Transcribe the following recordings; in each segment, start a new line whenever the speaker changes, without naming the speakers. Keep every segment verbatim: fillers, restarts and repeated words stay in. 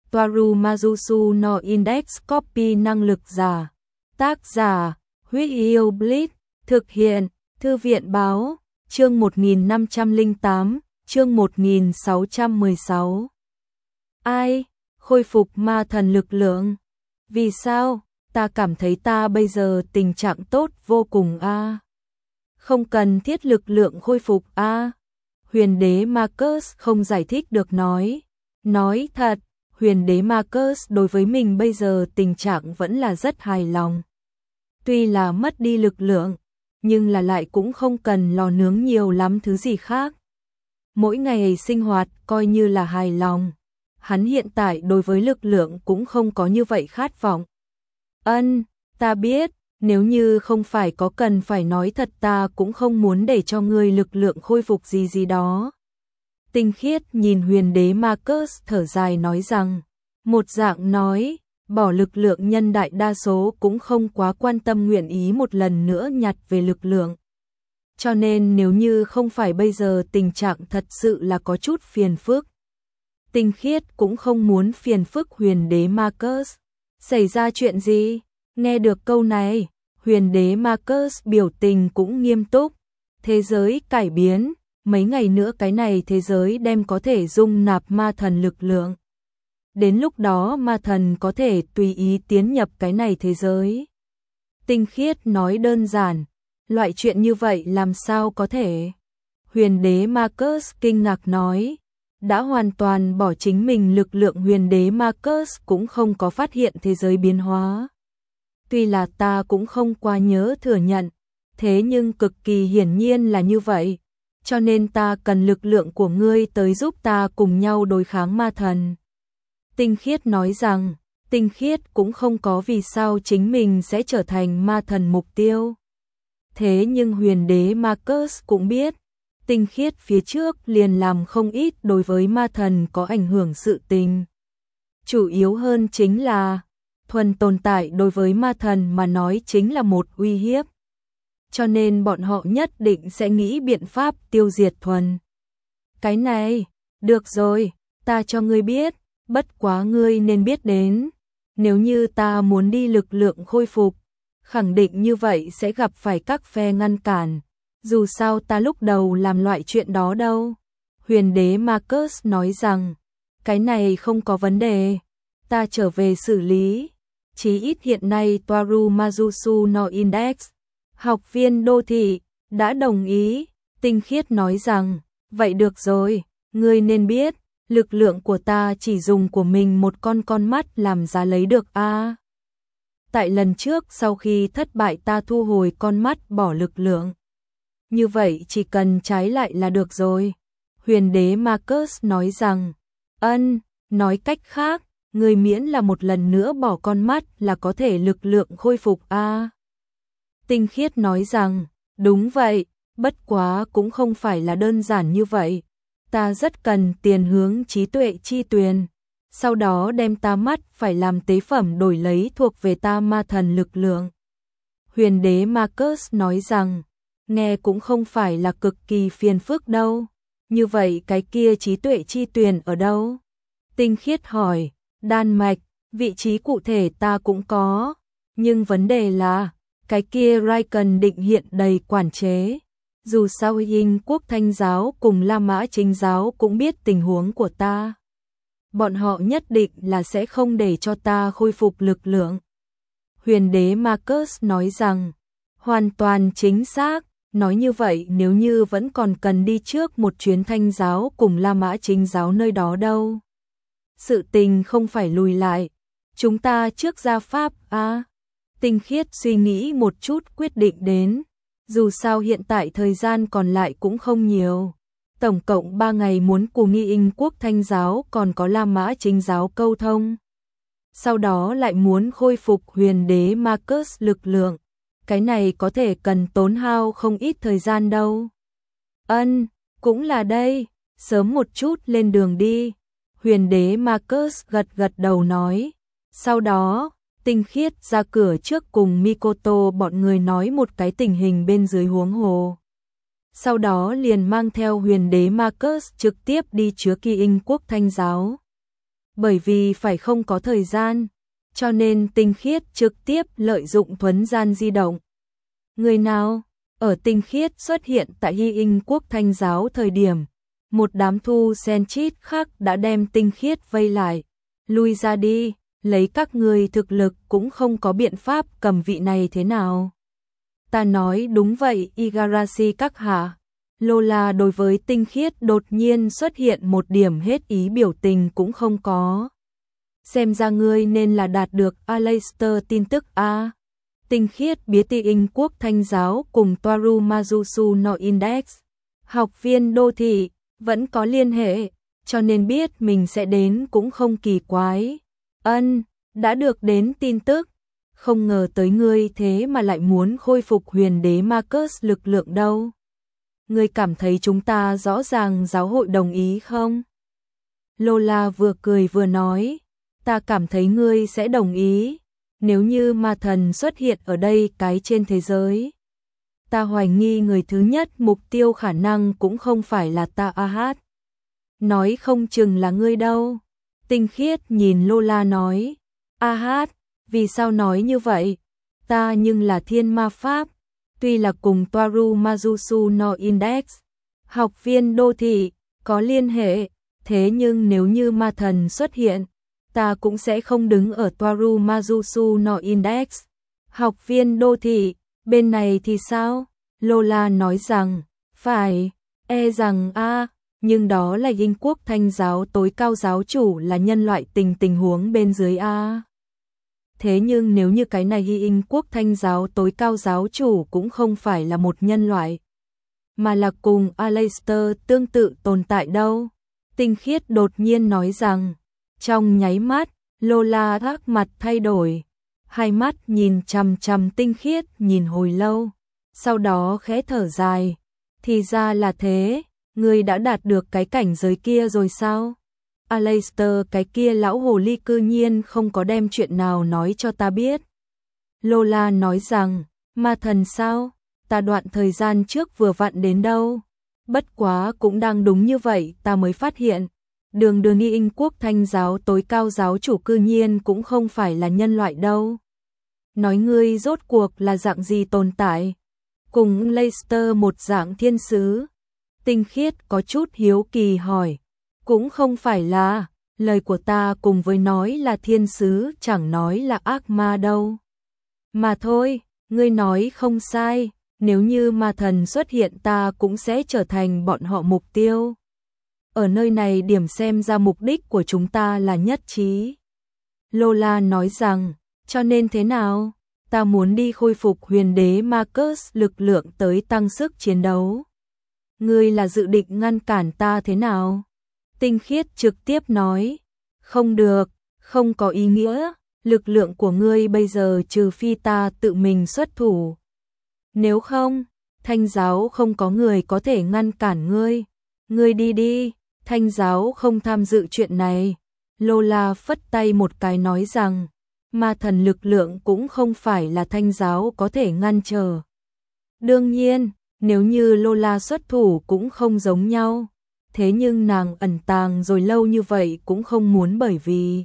Toaru Majusu no Index Copy năng lực giả. Tác giả, Huyết Yêu Blitz, thực hiện, Thư viện báo, chương một nghìn năm trăm lẻ tám, chương một nghìn sáu trăm mười sáu. Ai? Khôi phục ma thần lực lượng. Vì sao? Ta cảm thấy ta bây giờ tình trạng tốt vô cùng a. À. Không cần thiết lực lượng khôi phục a. À. Huyền đế Marcus không giải thích được nói. Nói thật, huyền đế Marcus đối với mình bây giờ tình trạng vẫn là rất hài lòng. Tuy là mất đi lực lượng, nhưng là lại cũng không cần lò nướng nhiều lắm thứ gì khác. Mỗi ngày sinh hoạt coi như là hài lòng. Hắn hiện tại đối với lực lượng cũng không có như vậy khát vọng. Ân, ta biết, nếu như không phải có cần phải nói thật ta cũng không muốn để cho ngươi lực lượng khôi phục gì gì đó. Tinh khiết nhìn huyền đế Marcus thở dài nói rằng, một dạng nói, bỏ lực lượng nhân đại đa số cũng không quá quan tâm nguyện ý một lần nữa nhặt về lực lượng. Cho nên nếu như không phải bây giờ tình trạng thật sự là có chút phiền phức. Tinh khiết cũng không muốn phiền phức huyền đế Marcus. Xảy ra chuyện gì? Nghe được câu này, huyền đế Marcus biểu tình cũng nghiêm túc. Thế giới cải biến, mấy ngày nữa cái này thế giới đem có thể dung nạp ma thần lực lượng. Đến lúc đó ma thần có thể tùy ý tiến nhập cái này thế giới. Tinh khiết nói đơn giản, loại chuyện như vậy làm sao có thể? Huyền đế Marcus kinh ngạc nói, đã hoàn toàn bỏ chính mình lực lượng huyền đế Marcus cũng không có phát hiện thế giới biến hóa. Tuy là ta cũng không quá nhớ thừa nhận, thế nhưng cực kỳ hiển nhiên là như vậy. Cho nên ta cần lực lượng của ngươi tới giúp ta cùng nhau đối kháng ma thần. Tinh khiết nói rằng, tinh khiết cũng không có vì sao chính mình sẽ trở thành ma thần mục tiêu. Thế nhưng huyền đế Marcus cũng biết, tinh khiết phía trước liền làm không ít đối với ma thần có ảnh hưởng sự tình. Chủ yếu hơn chính là, thuần tồn tại đối với ma thần mà nói chính là một uy hiếp. Cho nên bọn họ nhất định sẽ nghĩ biện pháp tiêu diệt thuần. Cái này, được rồi, ta cho ngươi biết, bất quá ngươi nên biết đến. Nếu như ta muốn đi lực lượng khôi phục, khẳng định như vậy sẽ gặp phải các phe ngăn cản. Dù sao ta lúc đầu làm loại chuyện đó đâu. Huyền đế Marcus nói rằng, cái này không có vấn đề, ta trở về xử lý. Chí ít hiện nay Toaru Majusu no Index, học viên đô thị, đã đồng ý. Tinh khiết nói rằng, vậy được rồi, ngươi nên biết, lực lượng của ta chỉ dùng của mình một con con mắt làm giá lấy được a. À, tại lần trước sau khi thất bại ta thu hồi con mắt bỏ lực lượng. Như vậy chỉ cần trái lại là được rồi. Huyền đế Marcus nói rằng, ân, nói cách khác, người miễn là một lần nữa bỏ con mắt là có thể lực lượng khôi phục a. À, tinh khiết nói rằng, đúng vậy, bất quá cũng không phải là đơn giản như vậy. Ta rất cần tiền hướng trí tuệ chi tuyền. Sau đó đem ta mắt phải làm tế phẩm đổi lấy thuộc về ta ma thần lực lượng. Huyền đế Marcus nói rằng, nghe cũng không phải là cực kỳ phiền phức đâu. Như vậy cái kia trí tuệ chi tuyền ở đâu? Tinh khiết hỏi, Đan Mạch, vị trí cụ thể ta cũng có. Nhưng vấn đề là, cái kia Raikkonen định hiện đầy quản chế. Dù sao Yinh quốc Thanh giáo cùng La Mã Chính giáo cũng biết tình huống của ta. Bọn họ nhất định là sẽ không để cho ta khôi phục lực lượng. Huyền đế Marcus nói rằng, hoàn toàn chính xác, nói như vậy nếu như vẫn còn cần đi trước một chuyến Thanh giáo cùng La Mã Chính giáo nơi đó đâu. Sự tình không phải lùi lại, chúng ta trước ra pháp a. À, tinh khiết suy nghĩ một chút quyết định đến. Dù sao hiện tại thời gian còn lại cũng không nhiều. Tổng cộng ba ngày muốn cùng Nghi Inh quốc Thanh giáo còn có La Mã Chính giáo câu thông. Sau đó lại muốn khôi phục huyền đế Marcus lực lượng. Cái này có thể cần tốn hao không ít thời gian đâu. Ân, cũng là đây, sớm một chút lên đường đi. Huyền đế Marcus gật gật đầu nói. Sau đó, tinh khiết ra cửa trước cùng Mikoto bọn người nói một cái tình hình bên dưới huống hồ. Sau đó liền mang theo huyền đế Marcus trực tiếp đi chứa Kỳ Inh quốc Thanh giáo. bởi vì phải không có thời gian, cho nên Tinh Khiết trực tiếp lợi dụng thuấn gian di động. Người nào ở Tinh Khiết xuất hiện tại Hy Inh quốc Thanh giáo thời điểm, một đám thu sen chít khác đã đem Tinh Khiết vây lại. Lui ra đi, lấy các người thực lực cũng không có biện pháp cầm vị này thế nào. Ta nói đúng vậy Igarashi các hạ. Lola đối với Tinh Khiết đột nhiên xuất hiện một điểm hết ý biểu tình cũng không có. Xem ra ngươi nên là đạt được Aleister tin tức a. Tinh Khiết biết Ti Inh quốc Thanh giáo cùng Toaru Mazusu no Index, học viên đô thị, vẫn có liên hệ, cho nên biết mình sẽ đến cũng không kỳ quái. Ân, đã được đến tin tức, không ngờ tới ngươi thế mà lại muốn khôi phục huyền đế Marcus lực lượng đâu. Ngươi cảm thấy chúng ta rõ ràng giáo hội đồng ý không? Lola vừa cười vừa nói, ta cảm thấy ngươi sẽ đồng ý, nếu như ma thần xuất hiện ở đây cái trên thế giới. Ta hoài nghi người thứ nhất mục tiêu khả năng cũng không phải là ta a hát. Nói không chừng là ngươi đâu. Tinh Khiết nhìn Lola nói, a hát, vì sao nói như vậy? Ta nhưng là thiên ma pháp, tuy là cùng Toaru Mazusu no Index, học viên đô thị, có liên hệ, thế nhưng nếu như ma thần xuất hiện, ta cũng sẽ không đứng ở Toaru Mazusu no Index. Học viên đô thị, bên này thì sao? Lola nói rằng, phải, e rằng a, nhưng đó là Inh quốc Thanh giáo tối cao giáo chủ là nhân loại tình tình huống bên dưới a. Thế nhưng nếu như cái này Hy Inh quốc Thanh giáo tối cao giáo chủ cũng không phải là một nhân loại, mà là cùng Aleister tương tự tồn tại đâu. Tinh Khiết đột nhiên nói rằng, trong nháy mắt, Lola thắc mặt thay đổi, hai mắt nhìn chằm chằm Tinh Khiết nhìn hồi lâu, sau đó khẽ thở dài, thì ra là thế, ngươi đã đạt được cái cảnh giới kia rồi sao? Aleister cái kia lão hồ ly cư nhiên không có đem chuyện nào nói cho ta biết. Lola nói rằng, ma thần sao? Ta đoạn thời gian trước vừa vặn đến đâu. Bất quá cũng đang đúng như vậy ta mới phát hiện. Đường đường Nghi Inh quốc Thanh giáo tối cao giáo chủ cư nhiên cũng không phải là nhân loại đâu. Nói ngươi rốt cuộc là dạng gì tồn tại? Cùng Leicester một dạng thiên sứ. Tinh Khiết có chút hiếu kỳ hỏi. Cũng không phải là, lời của ta cùng với nói là thiên sứ chẳng nói là ác ma đâu. Mà thôi, ngươi nói không sai, nếu như ma thần xuất hiện ta cũng sẽ trở thành bọn họ mục tiêu. Ở nơi này điểm xem ra mục đích của chúng ta là nhất trí. Lola nói rằng, cho nên thế nào? Ta muốn đi khôi phục huyền đế Marcus lực lượng tới tăng sức chiến đấu. Ngươi là dự định ngăn cản ta thế nào? Tinh Khiết trực tiếp nói, không được, không có ý nghĩa, lực lượng của ngươi bây giờ trừ phi ta tự mình xuất thủ. Nếu không, Thanh giáo không có người có thể ngăn cản ngươi, ngươi đi đi, Thanh giáo không tham dự chuyện này. Lola phất tay một cái nói rằng, ma thần lực lượng cũng không phải là Thanh giáo có thể ngăn trở. Đương nhiên, nếu như Lola xuất thủ cũng không giống nhau. Thế nhưng nàng ẩn tàng rồi lâu như vậy cũng không muốn bởi vì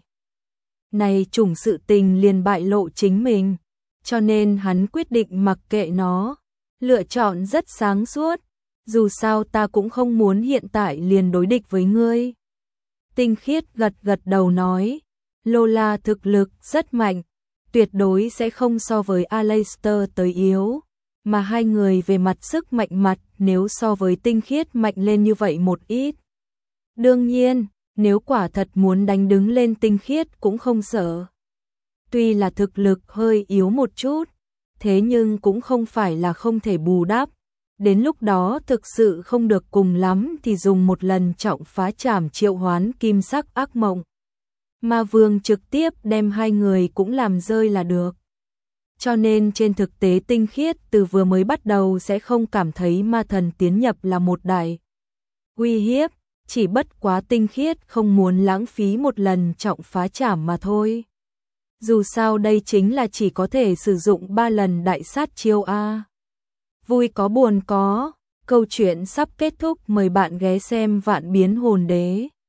này chủng sự tình liền bại lộ chính mình, cho nên hắn quyết định mặc kệ nó, lựa chọn rất sáng suốt, dù sao ta cũng không muốn hiện tại liền đối địch với ngươi. Tinh Khiết gật gật đầu nói, Lola thực lực rất mạnh, tuyệt đối sẽ không so với Aleister tới yếu. Mà hai người về mặt sức mạnh mặt nếu so với Tinh Khiết mạnh lên như vậy một ít. Đương nhiên, nếu quả thật muốn đánh đứng lên Tinh Khiết cũng không sợ. Tuy là thực lực hơi yếu một chút, thế nhưng cũng không phải là không thể bù đắp. Đến lúc đó thực sự không được cùng lắm thì dùng một lần trọng phá trảm triệu hoán kim sắc ác mộng. Ma Vương trực tiếp đem hai người cũng làm rơi là được. Cho nên trên thực tế Tinh Khiết từ vừa mới bắt đầu sẽ không cảm thấy ma thần tiến nhập là một đại uy hiếp, chỉ bất quá Tinh Khiết không muốn lãng phí một lần trọng phá trảm mà thôi. Dù sao đây chính là chỉ có thể sử dụng ba lần đại sát chiêu a. Vui có buồn có, câu chuyện sắp kết thúc, mời bạn ghé xem Vạn Biến Hồn Đế.